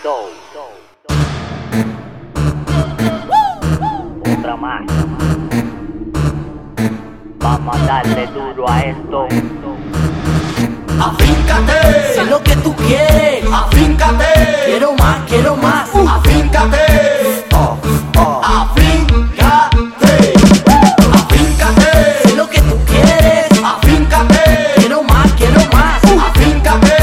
Otra más. Vamos a darle duro a esto. Afíncate, Sé lo que tú quieres, afíncate, quiero más, quiero más. afíncate, afíncate, afíncate, Sé lo que tú quieres, afíncate, quiero más, quiero más. afíncate,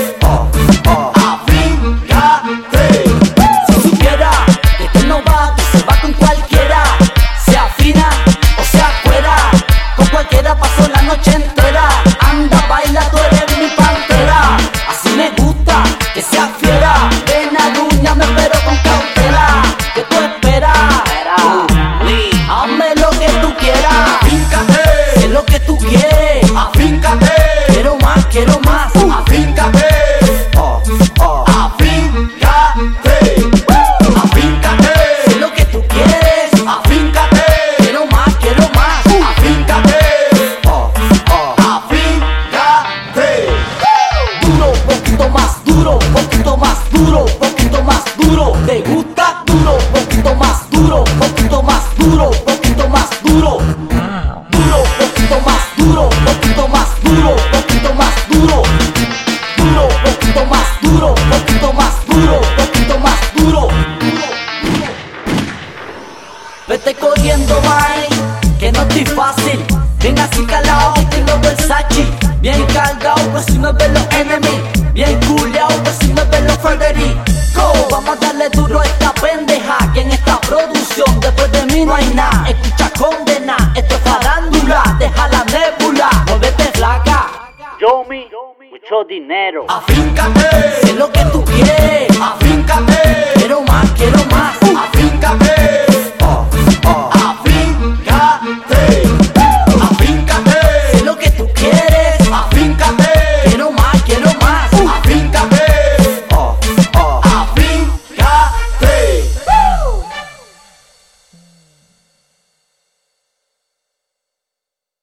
afíncate. Si supiera que tú no vas, que se va con cualquiera, sea fina o sea fuera, con cualquiera pasó la noche entera. Anda, baila, tú eres mi pantera. Así me gusta, que sea fiera. Ven, arúñame, pero con cautela. ¿Qué tú esperas? Hazme lo que tú quieras. Afíncate, Sé lo que tú quieres, afíncate, quiero más, quiero más. afíncate, afíncate, afíncate, Sé lo que tú quieres, afíncate, quiero más, quiero más. afíncate, afíncate. Duro, poquito más duro, poquito más duro, poquito más duro. ¿Te gusta? Duro, poquito más duro, poquito más duro, poquito más duro. Duro, poquito más duro, poquito más duro, poquito más duro. Duro, poquito más duro, poquito más duro, poquito más duro. Vete corriendo, mai, que no estoy fácil. Bien así calado, y tengo Versace. Bien cargado, pues si me ven los enemies. Bien culeado, pues si me ven los Federico. Vamos a darle duro a esta pendeja, que en esta producción después de mí no hay nada. Escucha, condena, esto es farándula. Deja la nébula, muévete flaca. Yo me, mucho dinero. Afíncate, Sé lo que tú quieres, afíncate, quiero más, quiero más.